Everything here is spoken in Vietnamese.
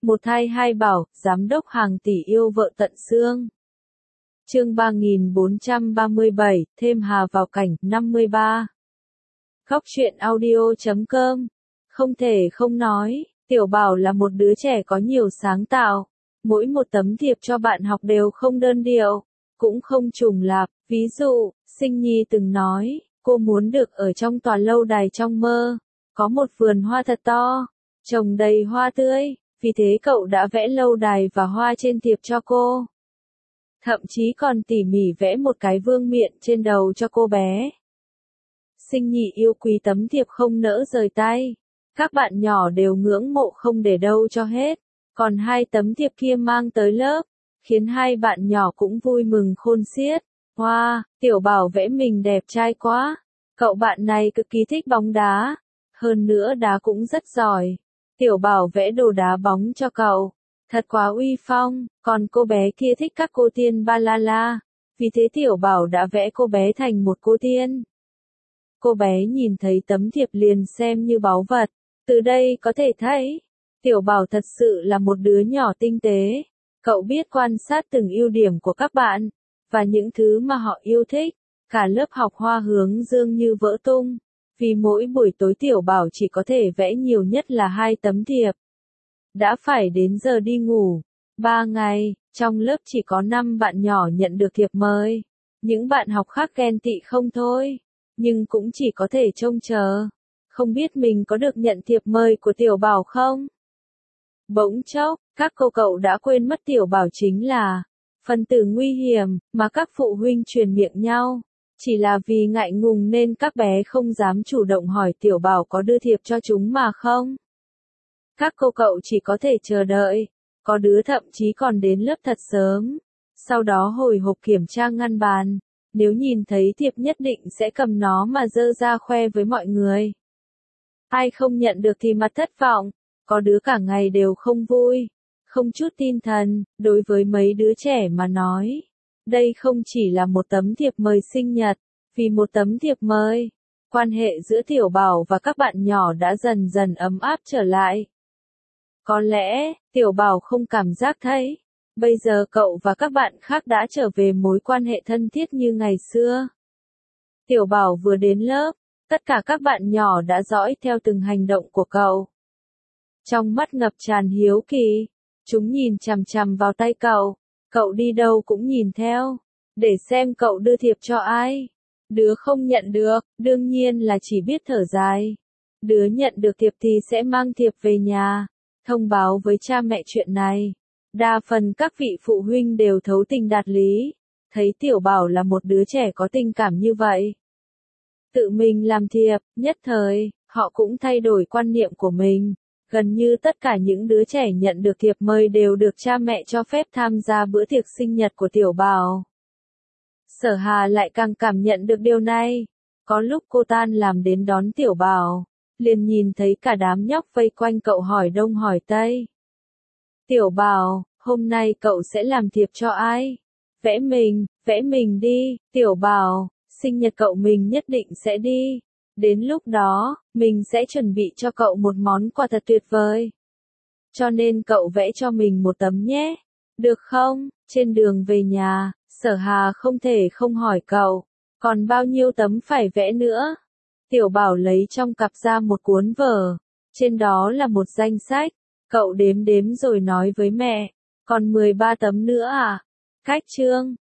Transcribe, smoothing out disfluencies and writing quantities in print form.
Một thai hai bảo, giám đốc hàng tỷ yêu vợ tận xương. Chương 3437, thêm Hà vào cảnh, 53. Góc truyện audio.com. Không thể không nói, Tiểu Bảo là một đứa trẻ có nhiều sáng tạo. Mỗi một tấm thiệp cho bạn học đều không đơn điệu, cũng không trùng lặp. Ví dụ, Sinh Nhi từng nói, cô muốn được ở trong tòa lâu đài trong mơ, có một vườn hoa thật to, trồng đầy hoa tươi, vì thế cậu đã vẽ lâu đài và hoa trên thiệp cho cô. Thậm chí còn tỉ mỉ vẽ một cái vương miện trên đầu cho cô bé. Sinh Nhi yêu quý tấm thiệp không nỡ rời tay. Các bạn nhỏ đều ngưỡng mộ không để đâu cho hết. Còn hai tấm thiệp kia mang tới lớp, khiến hai bạn nhỏ cũng vui mừng khôn xiết. Wow, Tiểu Bảo vẽ mình đẹp trai quá. Cậu bạn này cực kỳ thích bóng đá. Hơn nữa đá cũng rất giỏi. Tiểu Bảo vẽ đồ đá bóng cho cậu. Thật quá uy phong. Còn cô bé kia thích các cô tiên ba la la. Vì thế Tiểu Bảo đã vẽ cô bé thành một cô tiên. Cô bé nhìn thấy tấm thiệp liền xem như báu vật. Từ đây có thể thấy, Tiểu Bảo thật sự là một đứa nhỏ tinh tế. Cậu biết quan sát từng ưu điểm của các bạn, và những thứ mà họ yêu thích. Cả lớp học hoa hướng dương như vỡ tung, vì mỗi buổi tối Tiểu Bảo chỉ có thể vẽ nhiều nhất là 2 tấm thiệp. Đã phải đến giờ đi ngủ. 3 ngày, trong lớp chỉ có 5 bạn nhỏ nhận được thiệp mời. Những bạn học khác ghen tị không thôi, nhưng cũng chỉ có thể trông chờ. Không biết mình có được nhận thiệp mời của Tiểu Bảo không? Bỗng chốc, các cô cậu đã quên mất Tiểu Bảo chính là phần tử nguy hiểm mà các phụ huynh truyền miệng nhau. Chỉ là vì ngại ngùng nên các bé không dám chủ động hỏi Tiểu Bảo có đưa thiệp cho chúng mà không. Các cô cậu chỉ có thể chờ đợi. Có đứa thậm chí còn đến lớp thật sớm. Sau đó hồi hộp kiểm tra ngăn bàn. Nếu nhìn thấy thiệp nhất định sẽ cầm nó mà dơ ra khoe với mọi người. Ai không nhận được thì mặt thất vọng. Có đứa cả ngày đều không vui, không chút tinh thần. Đối với mấy đứa trẻ mà nói, đây không chỉ là một tấm thiệp mời sinh nhật. Vì một tấm thiệp mời, quan hệ giữa Tiểu Bảo và các bạn nhỏ đã dần dần ấm áp trở lại. Có lẽ, Tiểu Bảo không cảm giác thấy, bây giờ cậu và các bạn khác đã trở về mối quan hệ thân thiết như ngày xưa. Tiểu Bảo vừa đến lớp, tất cả các bạn nhỏ đã dõi theo từng hành động của cậu. Trong mắt ngập tràn hiếu kỳ, chúng nhìn chằm chằm vào tay cậu đi đâu cũng nhìn theo, để xem cậu đưa thiệp cho ai. Đứa không nhận được, đương nhiên là chỉ biết thở dài. Đứa nhận được thiệp thì sẽ mang thiệp về nhà, thông báo với cha mẹ chuyện này. Đa phần các vị phụ huynh đều thấu tình đạt lý, thấy Tiểu Bảo là một đứa trẻ có tình cảm như vậy. Tự mình làm thiệp, nhất thời, họ cũng thay đổi quan niệm của mình. Gần như tất cả những đứa trẻ nhận được thiệp mời đều được cha mẹ cho phép tham gia bữa tiệc sinh nhật của Tiểu Bảo. Sở Hà lại càng cảm nhận được điều này. Có lúc cô tan làm đến đón Tiểu Bảo, liền nhìn thấy cả đám nhóc vây quanh cậu hỏi đông hỏi tây. Tiểu Bảo, hôm nay cậu sẽ làm thiệp cho ai? Vẽ mình đi. Tiểu Bảo, sinh nhật cậu mình nhất định sẽ đi. Đến lúc đó, mình sẽ chuẩn bị cho cậu một món quà thật tuyệt vời. Cho nên cậu vẽ cho mình một tấm nhé. Được không? Trên đường về nhà, Sở Hà không thể không hỏi cậu, còn bao nhiêu tấm phải vẽ nữa? Tiểu Bảo lấy trong cặp ra một cuốn vở, trên đó là một danh sách. Cậu đếm đếm rồi nói với mẹ, còn 13 tấm nữa à? Cách chương,